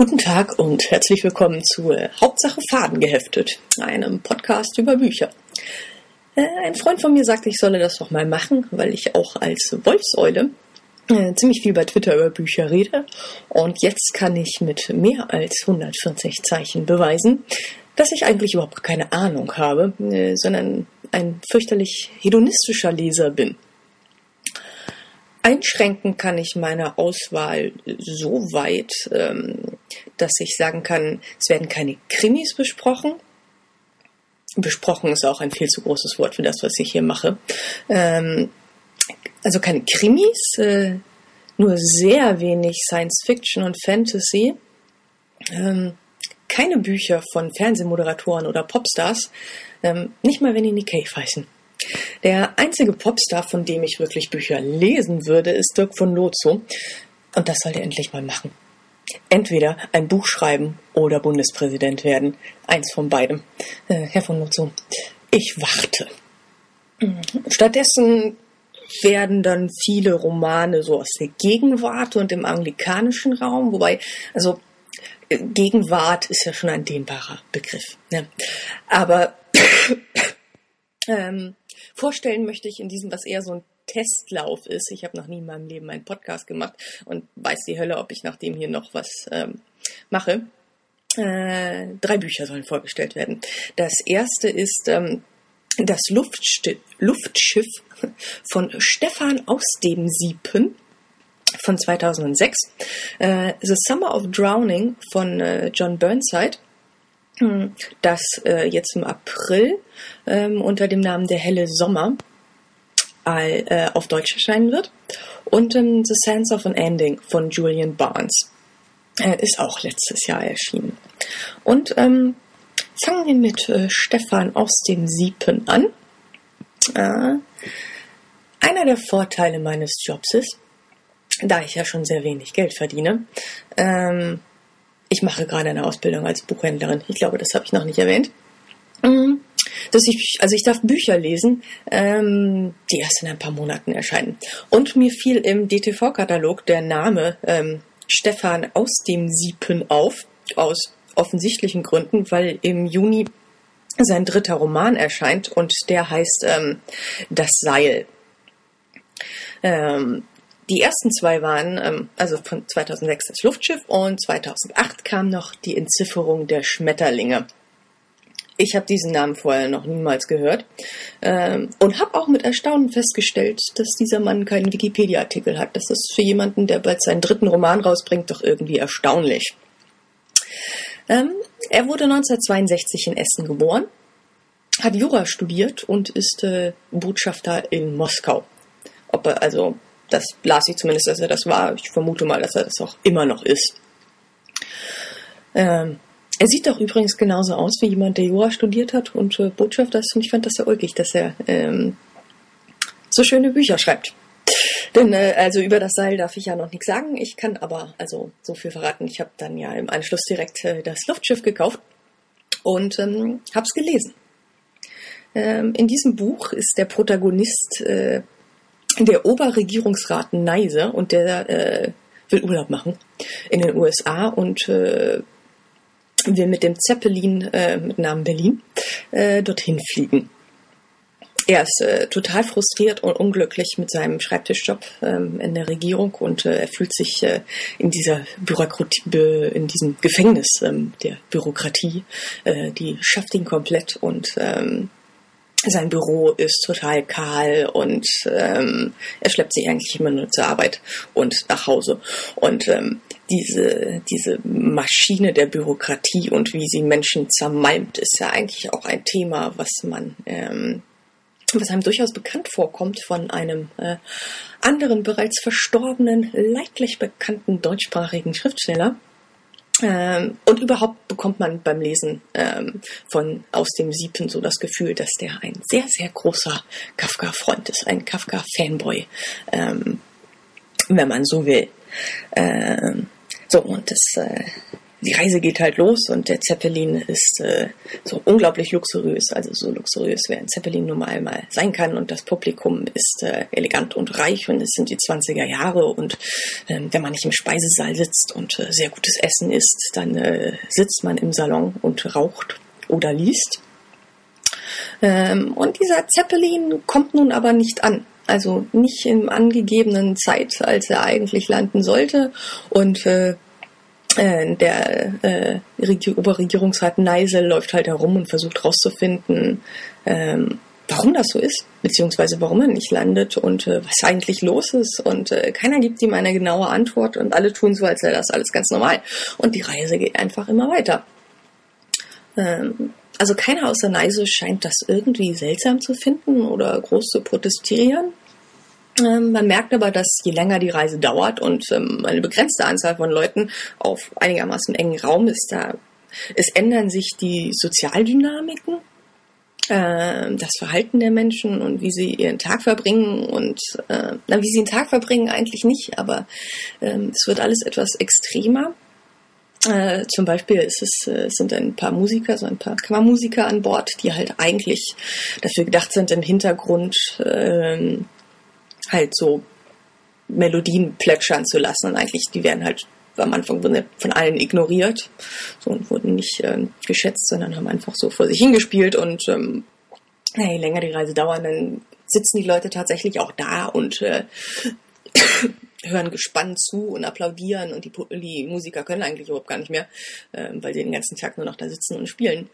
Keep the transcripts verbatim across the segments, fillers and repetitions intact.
Guten Tag und herzlich willkommen zu äh, Hauptsache Faden geheftet, einem Podcast über Bücher. Äh, ein Freund von mir sagte, ich solle das doch mal machen, weil ich auch als Wolfsäule äh, ziemlich viel bei Twitter über Bücher rede. Und jetzt kann ich mit mehr als hundertvierzig Zeichen beweisen, dass ich eigentlich überhaupt keine Ahnung habe, äh, sondern ein fürchterlich hedonistischer Leser bin. Einschränken kann ich meine Auswahl so weit, ähm, dass ich sagen kann, es werden keine Krimis besprochen. Besprochen ist auch ein viel zu großes Wort für das, was ich hier mache. Ähm, also keine Krimis, äh, nur sehr wenig Science Fiction und Fantasy. Ähm, keine Bücher von Fernsehmoderatoren oder Popstars, ähm, nicht mal wenn die Nick Cave heißen. Der einzige Popstar, von dem ich wirklich Bücher lesen würde, ist Dirk von Lozo. Und das soll er endlich mal machen. Entweder ein Buch schreiben oder Bundespräsident werden. Eins von beidem. Äh, Herr von Lozo, ich warte. Stattdessen werden dann viele Romane so aus der Gegenwart und im anglikanischen Raum. Wobei, also Gegenwart ist ja schon ein dehnbarer Begriff. Ne? Aber ähm, vorstellen möchte ich in diesem, was eher so ein Testlauf ist. Ich habe noch nie in meinem Leben einen Podcast gemacht und weiß die Hölle, ob ich nach dem hier noch was ähm, mache. Äh, drei Bücher sollen vorgestellt werden. Das erste ist ähm, das Luftsti- Luftschiff von Stefan aus dem Siepen von zweitausendsechs. Äh, The Summer of Drowning von äh, John Burnside, das äh, jetzt im April ähm, unter dem Namen Der helle Sommer all, äh, auf Deutsch erscheinen wird. Und ähm, The Sense of an Ending von Julian Barnes äh, ist auch letztes Jahr erschienen. Und ähm, fangen wir mit äh, Stefan aus dem Siepen an. Äh, einer der Vorteile meines Jobs ist, da ich ja schon sehr wenig Geld verdiene, ähm, ich mache gerade eine Ausbildung als Buchhändlerin. Ich glaube, das habe ich noch nicht erwähnt. Dass ich, also ich darf Bücher lesen, ähm, die erst in ein paar Monaten erscheinen. Und mir fiel im D T V-Katalog der Name ähm, Stefan aus dem Siepen auf, aus offensichtlichen Gründen, weil im Juni sein dritter Roman erscheint und der heißt ähm, Das Seil. Ähm, Die ersten zwei waren, ähm, also von zweitausendsechs das Luftschiff und zweitausendacht kam noch die Entzifferung der Schmetterlinge. Ich habe diesen Namen vorher noch niemals gehört ähm, und habe auch mit Erstaunen festgestellt, dass dieser Mann keinen Wikipedia-Artikel hat. Das ist für jemanden, der bald seinen dritten Roman rausbringt, doch irgendwie erstaunlich. Ähm, er wurde neunzehnhundertzweiundsechzig in Essen geboren, hat Jura studiert und ist äh, Botschafter in Moskau. Ob er also Das las ich zumindest, dass er das war. Ich vermute mal, dass er das auch immer noch ist. Ähm, er sieht doch übrigens genauso aus wie jemand, der Jura studiert hat und äh, Botschafter ist. Und ich fand das sehr ulkig, dass er ähm, so schöne Bücher schreibt. Denn äh, also über das Seil darf ich ja noch nichts sagen. Ich kann aber also so viel verraten. Ich habe dann ja im Anschluss direkt äh, das Luftschiff gekauft und ähm, habe es gelesen. Ähm, in diesem Buch ist der Protagonist äh, der Oberregierungsrat Neise und der äh, will Urlaub machen in den U S A und äh, will mit dem Zeppelin äh, mit Namen Berlin äh, dorthin fliegen. Er ist äh, total frustriert und unglücklich mit seinem Schreibtischjob ähm, in der Regierung und äh, er fühlt sich äh, in dieser Bürokratie, in diesem Gefängnis ähm, der Bürokratie, äh, die schafft ihn komplett und ähm, sein Büro ist total kahl und ähm, er schleppt sich eigentlich immer nur zur Arbeit und nach Hause. Und ähm, diese, diese Maschine der Bürokratie und wie sie Menschen zermalmt, ist ja eigentlich auch ein Thema, was man, ähm, was einem durchaus bekannt vorkommt von einem äh, anderen, bereits verstorbenen, leidlich bekannten deutschsprachigen Schriftsteller. Ähm, und überhaupt bekommt man beim Lesen ähm, von Aus dem Siepen so das Gefühl, dass der ein sehr, sehr großer Kafka-Freund ist, ein Kafka-Fanboy, ähm, wenn man so will. Ähm, so, und das äh, die Reise geht halt los und der Zeppelin ist äh, so unglaublich luxuriös, also so luxuriös, wie ein Zeppelin nun mal, mal sein kann, und das Publikum ist äh, elegant und reich und es sind die zwanziger Jahre und äh, wenn man nicht im Speisesaal sitzt und äh, sehr gutes Essen isst, dann äh, sitzt man im Salon und raucht oder liest. Ähm, und dieser Zeppelin kommt nun aber nicht an. Also nicht im angegebenen Zeit, als er eigentlich landen sollte. Und äh, der äh, Oberregierungsrat Neisel läuft halt herum und versucht rauszufinden, ähm, warum das so ist, beziehungsweise warum er nicht landet und äh, was eigentlich los ist. Und äh, keiner gibt ihm eine genaue Antwort und alle tun so, als wäre das alles ganz normal. Und die Reise geht einfach immer weiter. Ähm, Also keiner außer Neisel scheint das irgendwie seltsam zu finden oder groß zu protestieren. Ähm, man merkt aber, dass je länger die Reise dauert und ähm, eine begrenzte Anzahl von Leuten auf einigermaßen engen Raum ist, da es ändern sich die Sozialdynamiken, äh, das Verhalten der Menschen und wie sie ihren Tag verbringen und äh, na, wie sie den Tag verbringen eigentlich nicht, aber äh, es wird alles etwas extremer. Äh, zum Beispiel ist es, äh, sind ein paar Musiker, so ein paar Kammermusiker an Bord, die halt eigentlich dafür gedacht sind, im Hintergrund äh, halt so Melodien plätschern zu lassen. Und eigentlich, die werden halt am Anfang von allen ignoriert, so, und wurden nicht äh, geschätzt, sondern haben einfach so vor sich hingespielt. Und ähm, ja, je länger die Reise dauert, dann sitzen die Leute tatsächlich auch da und äh, hören gespannt zu und applaudieren, und die, die Musiker können eigentlich überhaupt gar nicht mehr, ähm, weil sie den ganzen Tag nur noch da sitzen und spielen.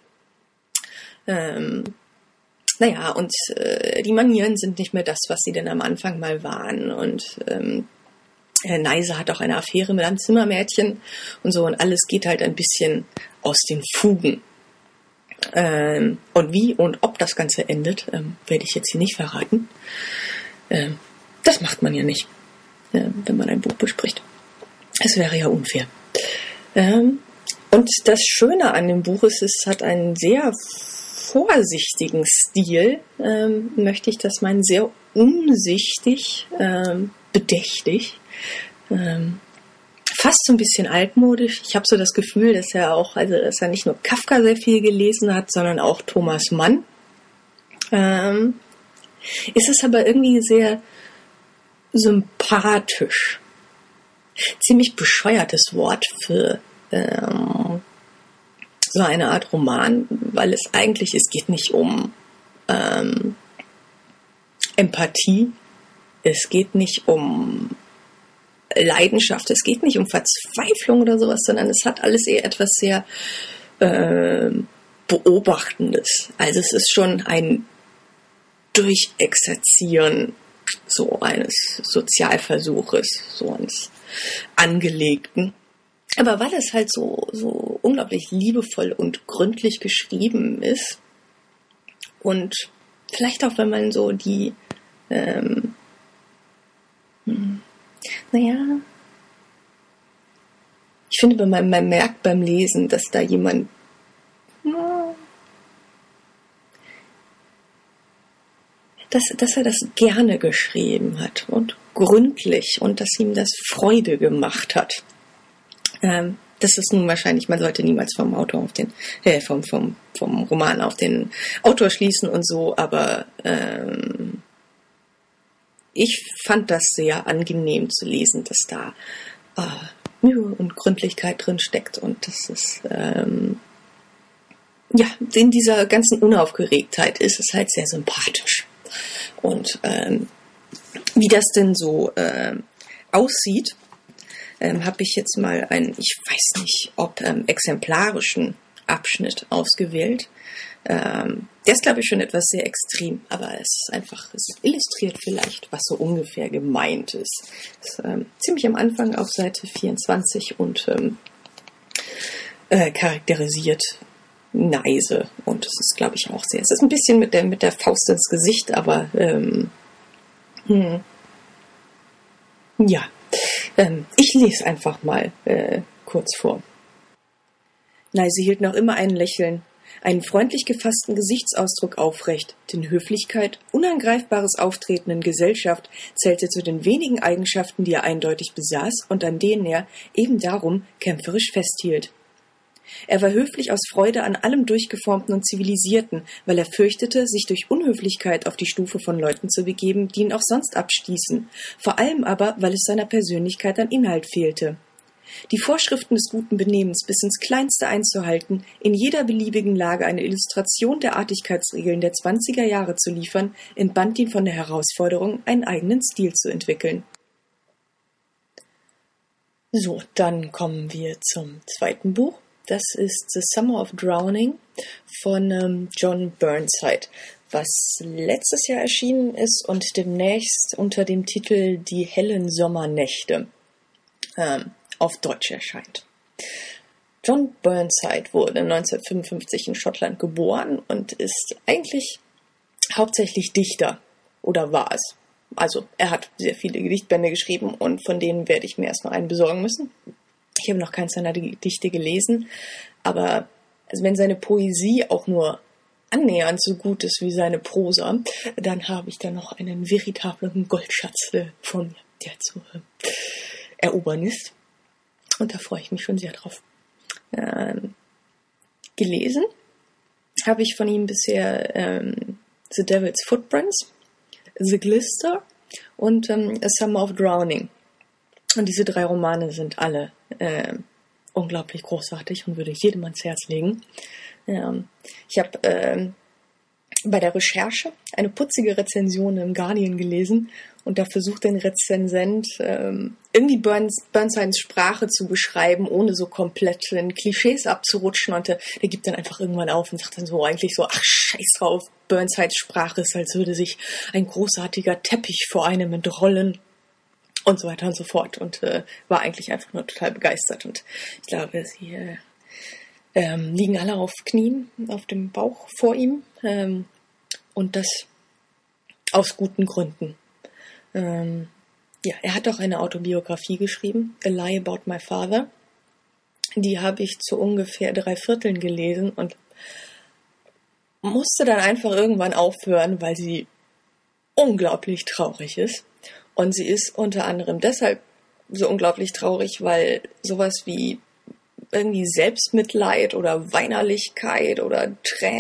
Ähm, naja, und äh, die Manieren sind nicht mehr das, was sie denn am Anfang mal waren, und ähm, Herr Neise hat auch eine Affäre mit einem Zimmermädchen und so, und alles geht halt ein bisschen aus den Fugen. Ähm, und wie und ob das Ganze endet, ähm, werde ich jetzt hier nicht verraten. Ähm, das macht man ja nicht, wenn man ein Buch bespricht. Es wäre ja unfair. Ähm, und das Schöne an dem Buch ist, es hat einen sehr vorsichtigen Stil, ähm, möchte ich das meinen, sehr umsichtig, ähm, bedächtig, ähm, fast so ein bisschen altmodisch. Ich habe so das Gefühl, dass er auch, also dass er nicht nur Kafka sehr viel gelesen hat, sondern auch Thomas Mann. Ähm, ist es aber irgendwie sehr sympathisch. Ziemlich bescheuertes Wort für ähm, so eine Art Roman, weil es eigentlich, es geht nicht um ähm, Empathie, es geht nicht um Leidenschaft, es geht nicht um Verzweiflung oder sowas, sondern es hat alles eher etwas sehr äh, Beobachtendes. Also es ist schon ein Durchexerzieren so eines Sozialversuches, so eines Angelegten. Aber weil es halt so, so unglaublich liebevoll und gründlich geschrieben ist und vielleicht auch, wenn man so die, ähm, hm, naja, ich finde, man, man merkt beim Lesen, dass da jemand, na, dass, dass er das gerne geschrieben hat und gründlich und dass ihm das Freude gemacht hat. Ähm, das ist nun wahrscheinlich, man sollte niemals vom Autor auf den, äh, vom, vom, vom Roman auf den Autor schließen und so, aber ähm, ich fand das sehr angenehm zu lesen, dass da äh, Mühe und Gründlichkeit drin steckt und dass es ähm, ja, in dieser ganzen Unaufgeregtheit ist es halt sehr sympathisch. Und ähm, wie das denn so äh, aussieht, ähm, habe ich jetzt mal einen, ich weiß nicht, ob ähm, exemplarischen Abschnitt ausgewählt. Ähm, der ist, glaube ich, schon etwas sehr extrem, aber es ist einfach, es illustriert vielleicht, was so ungefähr gemeint ist. Es ist ähm, ziemlich am Anfang auf Seite vierundzwanzig und ähm, äh, charakterisiert Neise, und es ist, glaube ich, auch sehr, es ist ein bisschen mit der, mit der Faust ins Gesicht, aber ähm, hm, ja, ähm, ich lese einfach mal äh, kurz vor. Neise hielt noch immer ein Lächeln, einen freundlich gefassten Gesichtsausdruck aufrecht, denn Höflichkeit, unangreifbares Auftreten in Gesellschaft zählte zu den wenigen Eigenschaften, die er eindeutig besaß und an denen er eben darum kämpferisch festhielt. Er war höflich aus Freude an allem Durchgeformten und Zivilisierten, weil er fürchtete, sich durch Unhöflichkeit auf die Stufe von Leuten zu begeben, die ihn auch sonst abstießen, vor allem aber, weil es seiner Persönlichkeit an Inhalt fehlte. Die Vorschriften des guten Benehmens bis ins Kleinste einzuhalten, in jeder beliebigen Lage eine Illustration der Artigkeitsregeln der zwanziger Jahre zu liefern, entband ihn von der Herausforderung, einen eigenen Stil zu entwickeln. So, dann kommen wir zum zweiten Buch. Das ist The Summer of Drowning von ähm, John Burnside, was letztes Jahr erschienen ist und demnächst unter dem Titel Die hellen Sommernächte ähm, auf Deutsch erscheint. John Burnside wurde neunzehnhundertfünfundfünfzig in Schottland geboren und ist eigentlich hauptsächlich Dichter, oder war es. Also er hat sehr viele Gedichtbände geschrieben und von denen werde ich mir erst noch einen besorgen müssen. Ich habe noch keins seiner Gedichte gelesen, aber also wenn seine Poesie auch nur annähernd so gut ist wie seine Prosa, dann habe ich da noch einen veritablen Goldschatz äh, von mir, der zu äh, erobern ist. Und da freue ich mich schon sehr drauf. Ähm, gelesen habe ich von ihm bisher ähm, The Devil's Footprints, The Glister und ähm, A Summer of Drowning. Und diese drei Romane sind alle äh, unglaublich großartig und würde ich jedem ans Herz legen. Ähm, ich habe äh, bei der Recherche eine putzige Rezension im Guardian gelesen und da versucht ein Rezensent ähm, irgendwie Burns, Burnsides Sprache zu beschreiben, ohne so komplett in Klischees abzurutschen, und der, der gibt dann einfach irgendwann auf und sagt dann so eigentlich so, ach scheiß drauf, Burnsides Sprache ist, als würde sich ein großartiger Teppich vor einem entrollen und so weiter und so fort, und äh, war eigentlich einfach nur total begeistert, und ich glaube, sie äh, ähm, liegen alle auf Knien, auf dem Bauch vor ihm, ähm, und das aus guten Gründen. Ähm, ja, er hat auch eine Autobiografie geschrieben, A Lie About My Father. Die habe ich zu ungefähr drei Vierteln gelesen und musste dann einfach irgendwann aufhören, weil sie unglaublich traurig ist. Und sie ist unter anderem deshalb so unglaublich traurig, weil sowas wie irgendwie Selbstmitleid oder Weinerlichkeit oder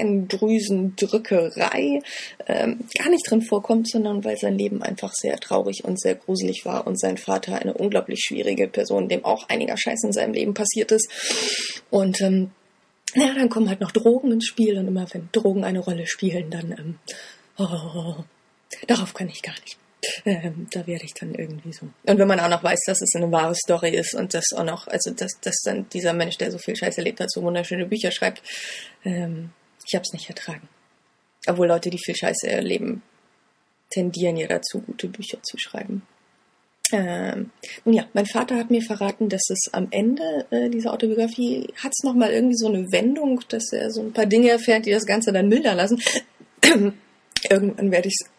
Tränendrüsendrückerei ähm, gar nicht drin vorkommt, sondern weil sein Leben einfach sehr traurig und sehr gruselig war und sein Vater eine unglaublich schwierige Person, dem auch einiger Scheiß in seinem Leben passiert ist. Und ähm, ja, dann kommen halt noch Drogen ins Spiel, und immer wenn Drogen eine Rolle spielen, dann ähm, oh, darauf kann ich gar nicht. Ähm, da werde ich dann irgendwie so. Und wenn man auch noch weiß, dass es eine wahre Story ist und das auch noch, also dass, dass dann dieser Mensch, der so viel Scheiß erlebt hat, so wunderschöne Bücher schreibt, ähm, ich habe es nicht ertragen. Obwohl Leute, die viel Scheiße erleben, tendieren ja dazu, gute Bücher zu schreiben. Ähm, nun ja, mein Vater hat mir verraten, dass es am Ende äh, dieser Autobiografie hat es nochmal irgendwie so eine Wendung, dass er so ein paar Dinge erfährt, die das Ganze dann mildern lassen. Irgendwann werde ich es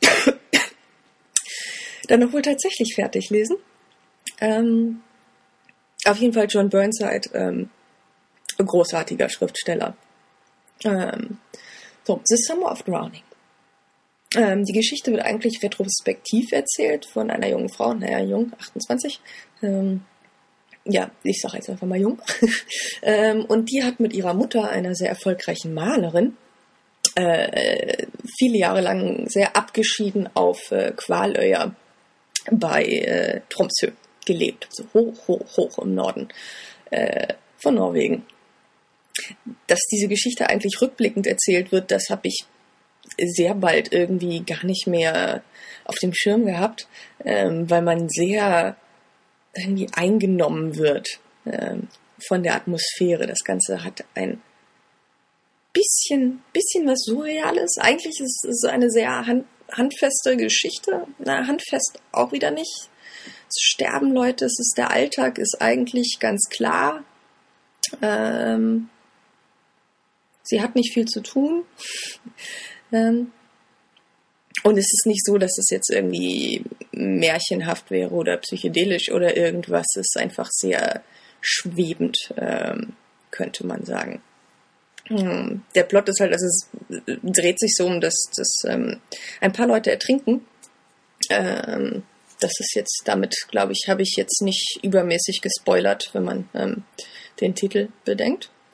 dann noch wohl tatsächlich fertig lesen. Ähm, auf jeden Fall John Burnside, ähm, ein großartiger Schriftsteller. Ähm, so, The Summer of Drowning. Ähm, die Geschichte wird eigentlich retrospektiv erzählt von einer jungen Frau, naja, jung, achtundzwanzig. Ähm, ja, ich sage jetzt einfach mal jung. ähm, und die hat mit ihrer Mutter, einer sehr erfolgreichen Malerin, äh, viele Jahre lang sehr abgeschieden auf äh, Kvaløya bei äh, Tromsø gelebt, so hoch, hoch, hoch im Norden äh, von Norwegen. Dass diese Geschichte eigentlich rückblickend erzählt wird, das habe ich sehr bald irgendwie gar nicht mehr auf dem Schirm gehabt, ähm, weil man sehr irgendwie eingenommen wird ähm, von der Atmosphäre. Das Ganze hat ein bisschen, bisschen was Surreales. Eigentlich ist es eine sehr hand, handfeste Geschichte. Na, handfest auch wieder nicht. Es sterben Leute, es ist der Alltag, ist eigentlich ganz klar. Ähm, sie hat nicht viel zu tun. ähm, und es ist nicht so, dass es jetzt irgendwie märchenhaft wäre oder psychedelisch oder irgendwas. Es ist einfach sehr schwebend, ähm, könnte man sagen. Der Plot ist halt, also es dreht sich so um, dass, dass ähm, ein paar Leute ertrinken. Ähm, das ist jetzt, damit glaube ich, habe ich jetzt nicht übermäßig gespoilert, wenn man ähm, den Titel bedenkt.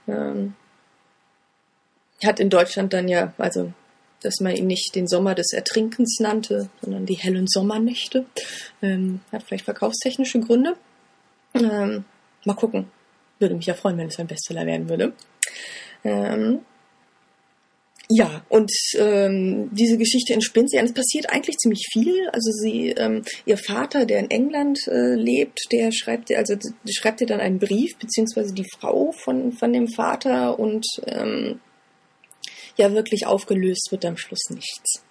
Ähm, hat in Deutschland dann ja, also dass man ihn nicht den Sommer des Ertrinkens nannte, sondern die hellen Sommernächte. Ähm, hat vielleicht verkaufstechnische Gründe. Ähm, mal gucken. Würde mich ja freuen, wenn es ein Bestseller werden würde. Ähm, ja, und ähm, diese Geschichte entspinnt sie an. Es passiert eigentlich ziemlich viel. Also sie, ähm, ihr Vater, der in England äh, lebt, der schreibt ihr, also der schreibt ihr dann einen Brief, beziehungsweise die Frau von, von dem Vater und ähm, ja, wirklich aufgelöst wird am Schluss nichts.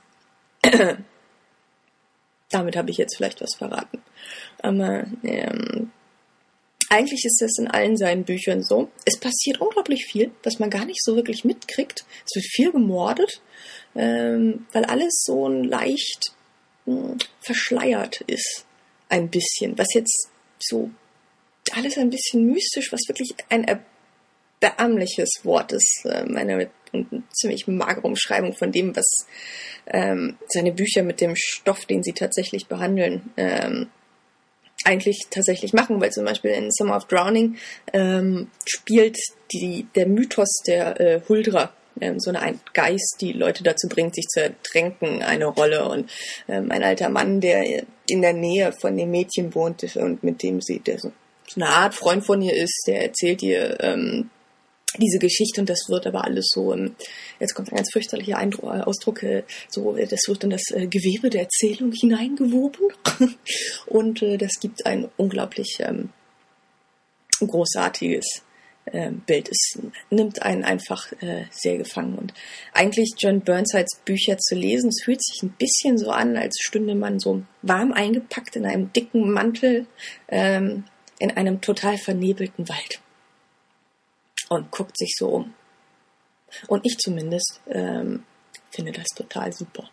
Damit habe ich jetzt vielleicht was verraten. Aber ähm, eigentlich ist das in allen seinen Büchern so. Es passiert unglaublich viel, was man gar nicht so wirklich mitkriegt. Es wird viel gemordet, ähm, weil alles so ein leicht mh, verschleiert ist. Ein bisschen. Was jetzt so alles ein bisschen mystisch, was wirklich ein erbärmliches Wort ist. Äh, meine und eine ziemlich magere Umschreibung von dem, was ähm, seine Bücher mit dem Stoff, den sie tatsächlich behandeln, ähm, eigentlich tatsächlich machen, weil zum Beispiel in Summer of Drowning ähm, spielt die, der Mythos der äh, Huldra, ähm, so eine Art Geist, die Leute dazu bringt, sich zu ertränken, eine Rolle. Und ähm, ein alter Mann, der in der Nähe von dem Mädchen wohnt und mit dem sie, der so eine Art Freund von ihr ist, der erzählt ihr ähm, diese Geschichte, und das wird aber alles so, jetzt kommt ein ganz fürchterlicher Eindruck, Ausdruck, so, das wird in das Gewebe der Erzählung hineingewoben und äh, das gibt ein unglaublich ähm, großartiges äh, Bild. Es nimmt einen einfach äh, sehr gefangen, und eigentlich John Burnsides Bücher zu lesen, es fühlt sich ein bisschen so an, als stünde man so warm eingepackt in einem dicken Mantel ähm, in einem total vernebelten Wald. Und guckt sich so um. Und ich zumindest ähm, finde das total super.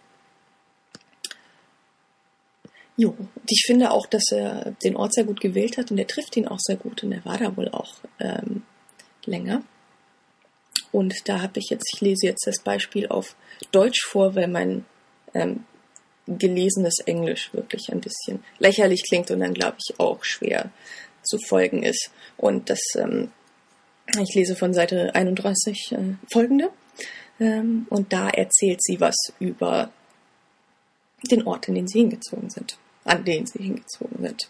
Jo, und ich finde auch, dass er den Ort sehr gut gewählt hat, und er trifft ihn auch sehr gut, und er war da wohl auch ähm, länger. Und da habe ich jetzt, ich lese jetzt das Beispiel auf Deutsch vor, weil mein ähm, gelesenes Englisch wirklich ein bisschen lächerlich klingt und dann, glaube ich, auch schwer zu folgen ist. Und das ähm, Ich lese von Seite einunddreißig äh, folgende. Ähm, und da erzählt sie was über den Ort, in den sie hingezogen sind. An den sie hingezogen sind.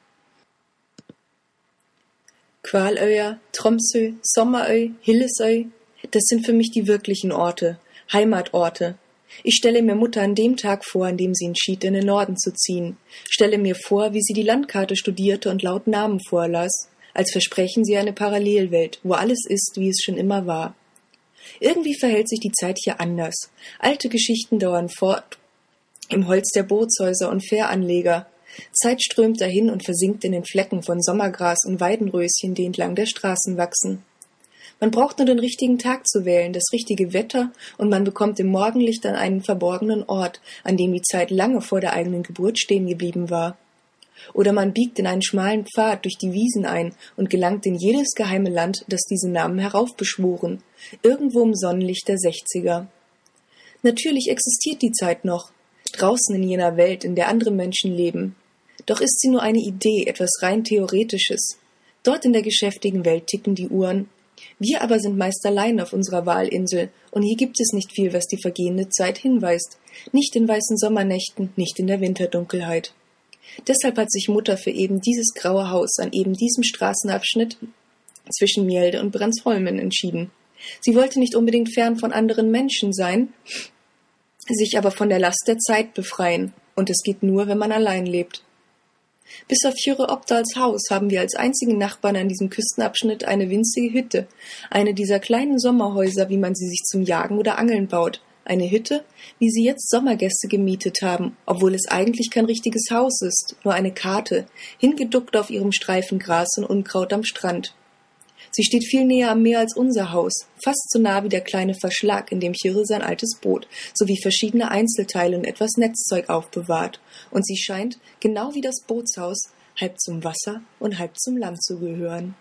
Kvaløya, Tromsø, Sommerøy, Hillesøy, das sind für mich die wirklichen Orte, Heimatorte. Ich stelle mir Mutter an dem Tag vor, an dem sie entschied, in den Norden zu ziehen. Stelle mir vor, wie sie die Landkarte studierte und laut Namen vorlas, als versprechen sie eine Parallelwelt, wo alles ist, wie es schon immer war. Irgendwie verhält sich die Zeit hier anders. Alte Geschichten dauern fort, im Holz der Bootshäuser und Fähranleger. Zeit strömt dahin und versinkt in den Flecken von Sommergras und Weidenröschen, die entlang der Straßen wachsen. Man braucht nur den richtigen Tag zu wählen, das richtige Wetter, und man bekommt im Morgenlicht an einen verborgenen Ort, an dem die Zeit lange vor der eigenen Geburt stehen geblieben war. Oder man biegt in einen schmalen Pfad durch die Wiesen ein und gelangt in jedes geheime Land, das diese Namen heraufbeschworen, irgendwo im Sonnenlicht der Sechziger. Natürlich existiert die Zeit noch, draußen in jener Welt, in der andere Menschen leben. Doch ist sie nur eine Idee, etwas rein Theoretisches. Dort in der geschäftigen Welt ticken die Uhren. Wir aber sind meist allein auf unserer Wahlinsel, und hier gibt es nicht viel, was die vergehende Zeit hinweist. Nicht in weißen Sommernächten, nicht in der Winterdunkelheit. Deshalb hat sich Mutter für eben dieses graue Haus an eben diesem Straßenabschnitt zwischen Mjelde und Brandsholmen entschieden. Sie wollte nicht unbedingt fern von anderen Menschen sein, sich aber von der Last der Zeit befreien, und es geht nur, wenn man allein lebt. Bis auf Jure Opdals Haus haben wir als einzigen Nachbarn an diesem Küstenabschnitt eine winzige Hütte, eine dieser kleinen Sommerhäuser, wie man sie sich zum Jagen oder Angeln baut. Eine Hütte, wie sie jetzt Sommergäste gemietet haben, obwohl es eigentlich kein richtiges Haus ist, nur eine Karte, hingeduckt auf ihrem Streifen Gras und Unkraut am Strand. Sie steht viel näher am Meer als unser Haus, fast so nah wie der kleine Verschlag, in dem Chirre sein altes Boot, sowie verschiedene Einzelteile und etwas Netzzeug aufbewahrt, und sie scheint, genau wie das Bootshaus, halb zum Wasser und halb zum Land zu gehören.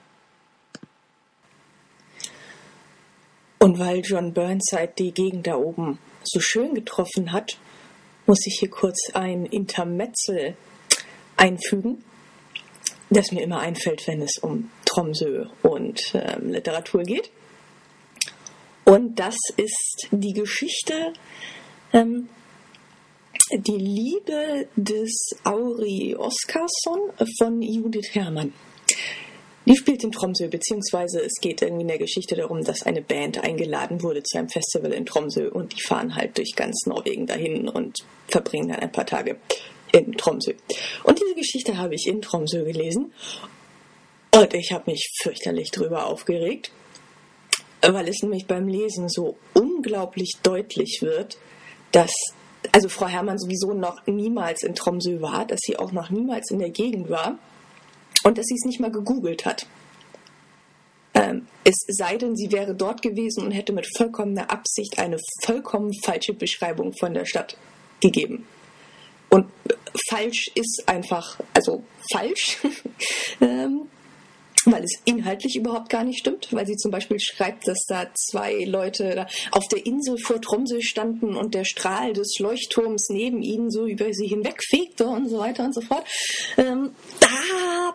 Und weil John Burnside die Gegend da oben so schön getroffen hat, muss ich hier kurz ein Intermezzo einfügen, das mir immer einfällt, wenn es um Tromsø und ähm, Literatur geht. Und das ist die Geschichte, ähm, die Liebe des Auri Oskarsson von Judith Herrmann. Die spielt in Tromsø, beziehungsweise es geht irgendwie in der Geschichte darum, dass eine Band eingeladen wurde zu einem Festival in Tromsø und die fahren halt durch ganz Norwegen dahin und verbringen dann ein paar Tage in Tromsø. Und diese Geschichte habe ich in Tromsø gelesen und ich habe mich fürchterlich drüber aufgeregt, weil es nämlich beim Lesen so unglaublich deutlich wird, dass also Frau Herrmann sowieso noch niemals in Tromsø war, dass sie auch noch niemals in der Gegend war und dass sie es nicht mal gegoogelt hat. Ähm, es sei denn, sie wäre dort gewesen und hätte mit vollkommener Absicht eine vollkommen falsche Beschreibung von der Stadt gegeben. Und falsch ist einfach, also falsch, ähm, weil es inhaltlich überhaupt gar nicht stimmt, weil sie zum Beispiel schreibt, dass da zwei Leute da auf der Insel vor Tromsø standen und der Strahl des Leuchtturms neben ihnen so über sie hinwegfegte und so weiter und so fort. Ähm, da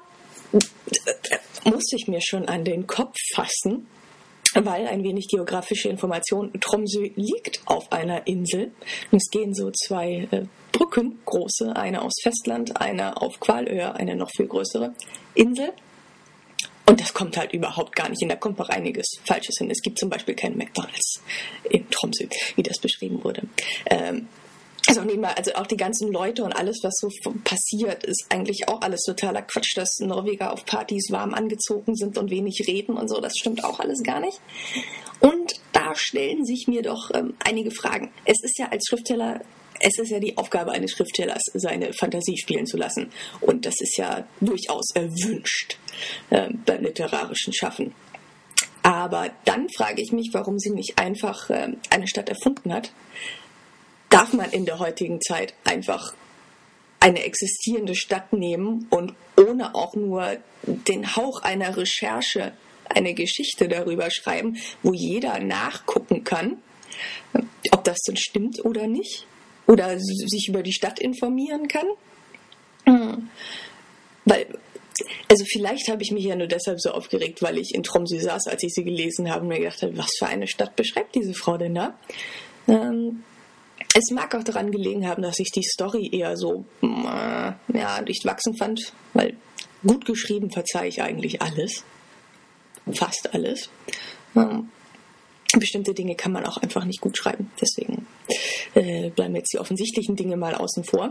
musste ich mir schon an den Kopf fassen, weil ein wenig geografische Information, Tromsø liegt auf einer Insel und es gehen so zwei äh, Brücken, große, eine aus Festland, eine auf Kvaløya, eine noch viel größere Insel. Und das kommt halt überhaupt gar nicht hin. Da kommt noch einiges Falsches hin. Es gibt zum Beispiel keinen McDonald's in Tromsø, wie das beschrieben wurde. Ähm, also, nebenbei, also auch die ganzen Leute und alles, was so passiert, ist eigentlich auch alles totaler Quatsch, dass Norweger auf Partys warm angezogen sind und wenig reden und so. Das stimmt auch alles gar nicht. Und da stellen sich mir doch ähm, einige Fragen. Es ist ja als Schriftsteller... Es ist ja die Aufgabe eines Schriftstellers, seine Fantasie spielen zu lassen. Und das ist ja durchaus erwünscht äh, beim literarischen Schaffen. Aber dann frage ich mich, warum sie nicht einfach äh, eine Stadt erfunden hat. Darf man in der heutigen Zeit einfach eine existierende Stadt nehmen und ohne auch nur den Hauch einer Recherche eine Geschichte darüber schreiben, wo jeder nachgucken kann, ob das denn stimmt oder nicht? Oder sich über die Stadt informieren kann. Mhm. Weil, also vielleicht habe ich mich ja nur deshalb so aufgeregt, weil ich in Tromsø saß, als ich sie gelesen habe und mir gedacht habe, was für eine Stadt beschreibt diese Frau denn da? Ähm, es mag auch daran gelegen haben, dass ich die Story eher so äh, ja, durchwachsen fand, weil gut geschrieben verzeihe ich eigentlich alles. Fast alles. Ähm, Bestimmte Dinge kann man auch einfach nicht gut schreiben. Deswegen äh, bleiben jetzt die offensichtlichen Dinge mal außen vor.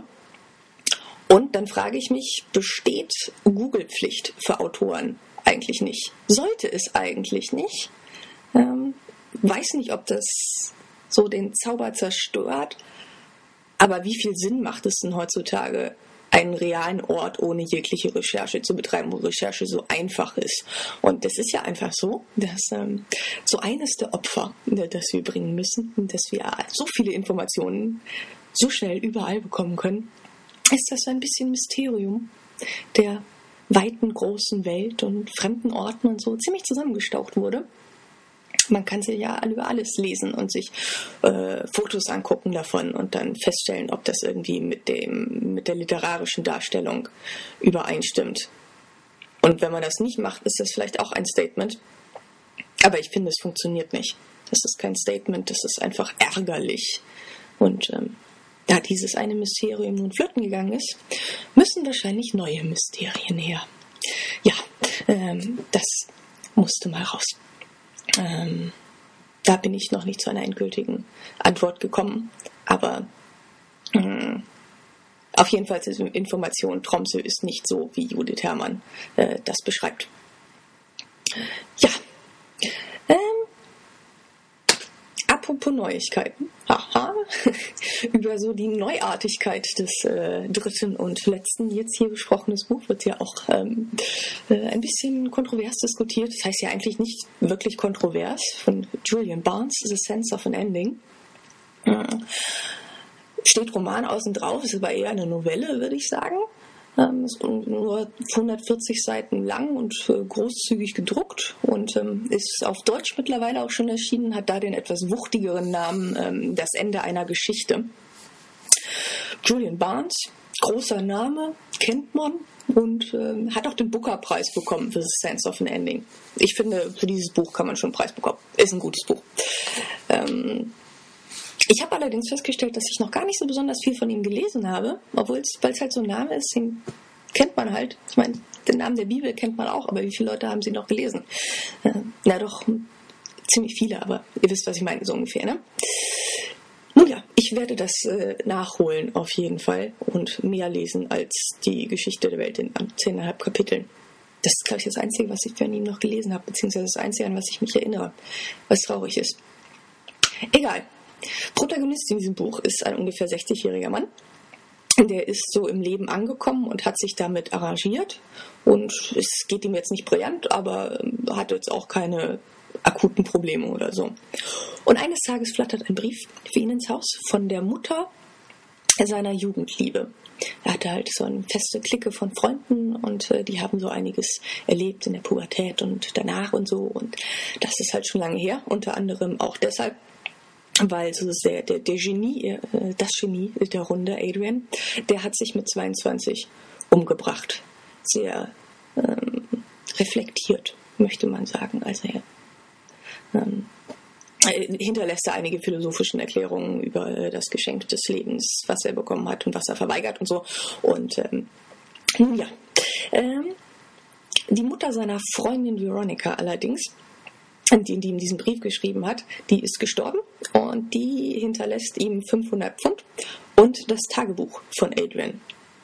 Und dann frage ich mich, besteht Google-Pflicht für Autoren eigentlich nicht? Sollte es eigentlich nicht? Ähm, weiß nicht, ob das so den Zauber zerstört. Aber wie viel Sinn macht es denn heutzutage, einen realen Ort ohne jegliche Recherche zu betreiben, wo Recherche so einfach ist? Und das ist ja einfach so, dass ähm, so eines der Opfer, das wir bringen müssen, dass wir so viele Informationen so schnell überall bekommen können, ist das so ein bisschen Mysterium der weiten, großen Welt und fremden Orten und so ziemlich zusammengestaucht wurde. Man kann sich ja über alles lesen und sich äh, Fotos angucken davon und dann feststellen, ob das irgendwie mit dem, mit der literarischen Darstellung übereinstimmt. Und wenn man das nicht macht, ist das vielleicht auch ein Statement. Aber ich finde, es funktioniert nicht. Das ist kein Statement, das ist einfach ärgerlich. Und ähm, da dieses eine Mysterium nun flöten gegangen ist, müssen wahrscheinlich neue Mysterien her. Ja, ähm, das musste mal raus. Ähm, da bin ich noch nicht zu einer endgültigen Antwort gekommen, aber äh, auf jeden Fall ist Information, Tromsø ist nicht so, wie Judith Herrmann äh, das beschreibt. Ja, ähm, apropos Neuigkeiten, haha, über so die Neuartigkeit des äh, dritten und letzten jetzt hier besprochenes Buch wird ja auch ähm, äh, ein bisschen kontrovers diskutiert. Das heißt ja eigentlich nicht wirklich kontrovers, von Julian Barnes, The Sense of an Ending. Äh, steht Roman außen drauf, ist aber eher eine Novelle, würde ich sagen. Ähm, ist nur hundertvierzig Seiten lang und äh, großzügig gedruckt und ähm, ist auf Deutsch mittlerweile auch schon erschienen, hat da den etwas wuchtigeren Namen ähm, Das Ende einer Geschichte. Julian Barnes großer Name, kennt man und äh, hat auch den Booker-Preis bekommen für The Sense of an Ending. Ich finde, für dieses Buch kann man schon einen Preis bekommen. Ist ein gutes Buch. Ähm, ich habe allerdings festgestellt, dass ich noch gar nicht so besonders viel von ihm gelesen habe, obwohl es, weil es halt so ein Name ist, den kennt man halt. Ich meine, den Namen der Bibel kennt man auch, aber wie viele Leute haben sie noch gelesen? Äh, na doch, ziemlich viele, aber ihr wisst, was ich meine, so ungefähr, ne? Nun ja, ich werde das äh, nachholen auf jeden Fall und mehr lesen als die Geschichte der Welt in zehneinhalb Kapiteln. Das ist, glaube ich, das Einzige, was ich von ihm noch gelesen habe, beziehungsweise das Einzige, an was ich mich erinnere, was traurig ist. Egal. Protagonist in diesem Buch ist ein ungefähr sechzigjähriger Mann. Der ist so im Leben angekommen und hat sich damit arrangiert. Und es geht ihm jetzt nicht brillant, aber hat jetzt auch keine akuten Probleme oder so. Und eines Tages flattert ein Brief für ihn ins Haus von der Mutter seiner Jugendliebe. Er hatte halt so eine feste Clique von Freunden und äh, die haben so einiges erlebt in der Pubertät und danach und so. Und das ist halt schon lange her. Unter anderem auch deshalb, weil so der, der, der Genie, äh, das Genie der Runde, Adrian, der hat sich mit zweiundzwanzig umgebracht. Sehr ähm, reflektiert, möchte man sagen. Also er ähm, hinterlässt er einige philosophischen Erklärungen über äh, das Geschenk des Lebens, was er bekommen hat und was er verweigert und so. Und ähm, nun ja, ähm, die Mutter seiner Freundin Veronica allerdings, die, die ihm diesen Brief geschrieben hat, die ist gestorben und die hinterlässt ihm fünfhundert Pfund und das Tagebuch von Adrian.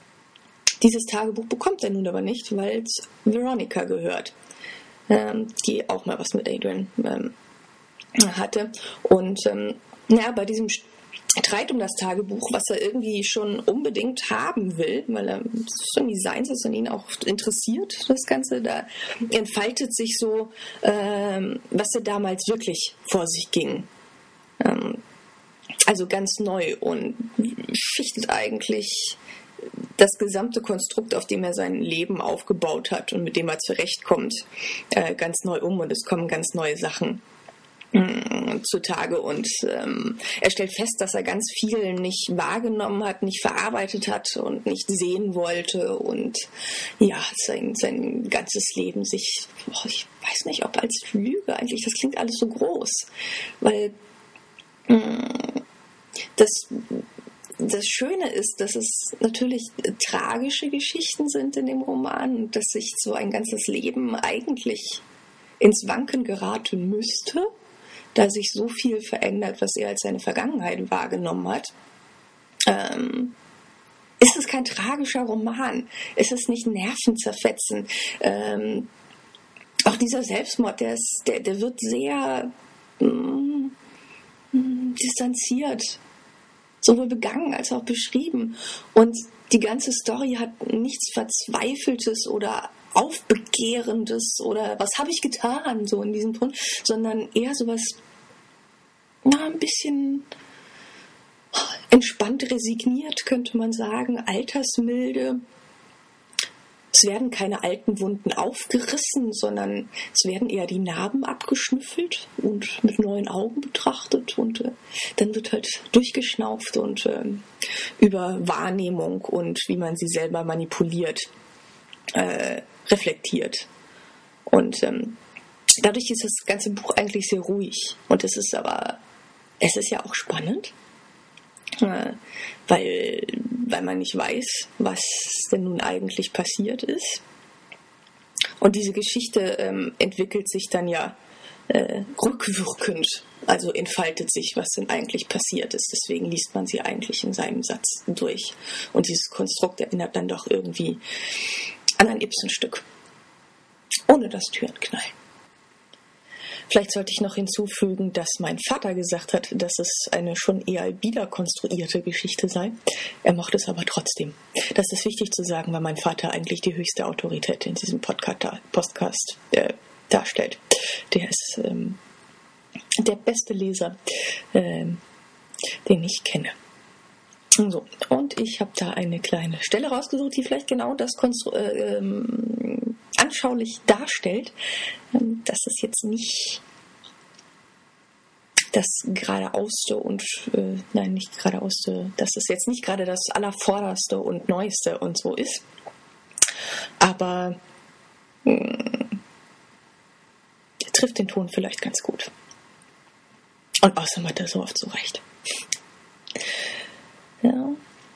Dieses Tagebuch bekommt er nun aber nicht, weil es Veronica gehört, ähm, die auch mal was mit Adrian ähm, hatte. Und ähm, ja, bei diesem Streit um das Tagebuch, was er irgendwie schon unbedingt haben will, weil er das ist irgendwie seins ist und ihn auch interessiert, das Ganze, da entfaltet sich so, ähm, was da damals wirklich vor sich ging. Ähm, also ganz neu und schichtet eigentlich das gesamte Konstrukt, auf dem er sein Leben aufgebaut hat und mit dem er zurechtkommt, äh, ganz neu um und es kommen ganz neue Sachen zutage und ähm, er stellt fest, dass er ganz viel nicht wahrgenommen hat, nicht verarbeitet hat und nicht sehen wollte und ja, sein, sein ganzes Leben sich, oh, ich weiß nicht, ob als Lüge eigentlich, das klingt alles so groß, weil mh, das Das Schöne ist, dass es natürlich tragische Geschichten sind in dem Roman und dass sich so ein ganzes Leben eigentlich ins Wanken geraten müsste, da sich so viel verändert, was er als seine Vergangenheit wahrgenommen hat. Ähm, ist es kein tragischer Roman? Ist es nicht nervenzerfetzend? Ähm, auch dieser Selbstmord, der, ist, der, der wird sehr mm, mm, distanziert, sowohl begangen als auch beschrieben. Und die ganze Story hat nichts Verzweifeltes oder Aufbegehrendes oder was habe ich getan, so in diesem Punkt, sondern eher sowas, na, ein bisschen entspannt resigniert, könnte man sagen, altersmilde. Es werden keine alten Wunden aufgerissen, sondern es werden eher die Narben abgeschnüffelt und mit neuen Augen betrachtet und äh, dann wird halt durchgeschnauft und äh, über Wahrnehmung und wie man sie selber manipuliert äh, reflektiert. Und ähm, dadurch ist das ganze Buch eigentlich sehr ruhig und es ist aber, es ist ja auch spannend, äh, weil, weil man nicht weiß, was denn nun eigentlich passiert ist. Und diese Geschichte ähm, entwickelt sich dann ja äh, rückwirkend, also entfaltet sich, was denn eigentlich passiert ist. Deswegen liest man sie eigentlich in seinem Satz durch. Und dieses Konstrukt erinnert dann doch irgendwie an ein Ibsen-Stück. Ohne dass Türen knallen. Vielleicht sollte ich noch hinzufügen, dass mein Vater gesagt hat, dass es eine schon eher bieder konstruierte Geschichte sei. Er mochte es aber trotzdem. Das ist wichtig zu sagen, weil mein Vater eigentlich die höchste Autorität in diesem Podcast, Podcast äh, darstellt. Der ist ähm, der beste Leser, ähm, den ich kenne. So, und ich habe da eine kleine Stelle rausgesucht, die vielleicht genau das konstru- äh, ähm, anschaulich darstellt. Ähm, dass es jetzt nicht das geradeauste und, äh, nein, nicht geradeauste, dass es jetzt nicht gerade das Allervorderste und Neueste und so ist. Aber mh, er trifft den Ton vielleicht ganz gut. Und außerdem hat er so oft so recht. Ja.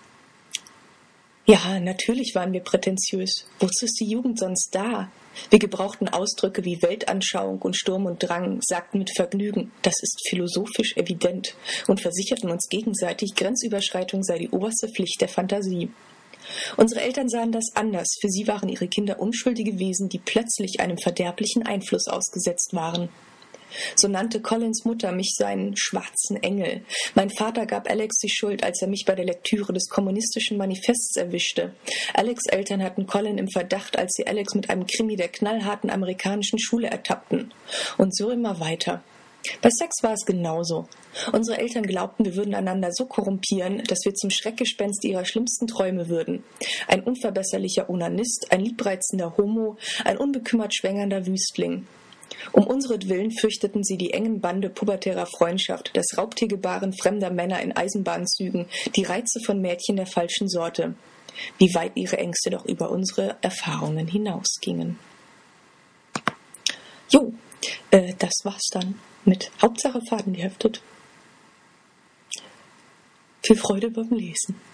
Ja, natürlich waren wir prätentiös. Wozu ist die Jugend sonst da? Wir gebrauchten Ausdrücke wie Weltanschauung und Sturm und Drang, sagten mit Vergnügen, das ist philosophisch evident, und versicherten uns gegenseitig, Grenzüberschreitung sei die oberste Pflicht der Fantasie. Unsere Eltern sahen das anders. Für sie waren ihre Kinder unschuldige Wesen, die plötzlich einem verderblichen Einfluss ausgesetzt waren. So nannte Collins Mutter mich seinen schwarzen Engel. Mein Vater gab Alex die Schuld, als er mich bei der Lektüre des kommunistischen Manifests erwischte. Alex' Eltern hatten Colin im Verdacht, als sie Alex mit einem Krimi der knallharten amerikanischen Schule ertappten. Und so immer weiter. Bei Sex war es genauso. Unsere Eltern glaubten, wir würden einander so korrumpieren, dass wir zum Schreckgespenst ihrer schlimmsten Träume würden. Ein unverbesserlicher Onanist, ein liebreizender Homo, ein unbekümmert schwängernder Wüstling. Um unseretwillen fürchteten sie die engen Bande pubertärer Freundschaft, das Raubtiergebaren fremder Männer in Eisenbahnzügen, die Reize von Mädchen der falschen Sorte. Wie weit ihre Ängste doch über unsere Erfahrungen hinausgingen. Jo, äh, das war's dann mit Hauptsache Faden geheftet. Viel Freude beim Lesen.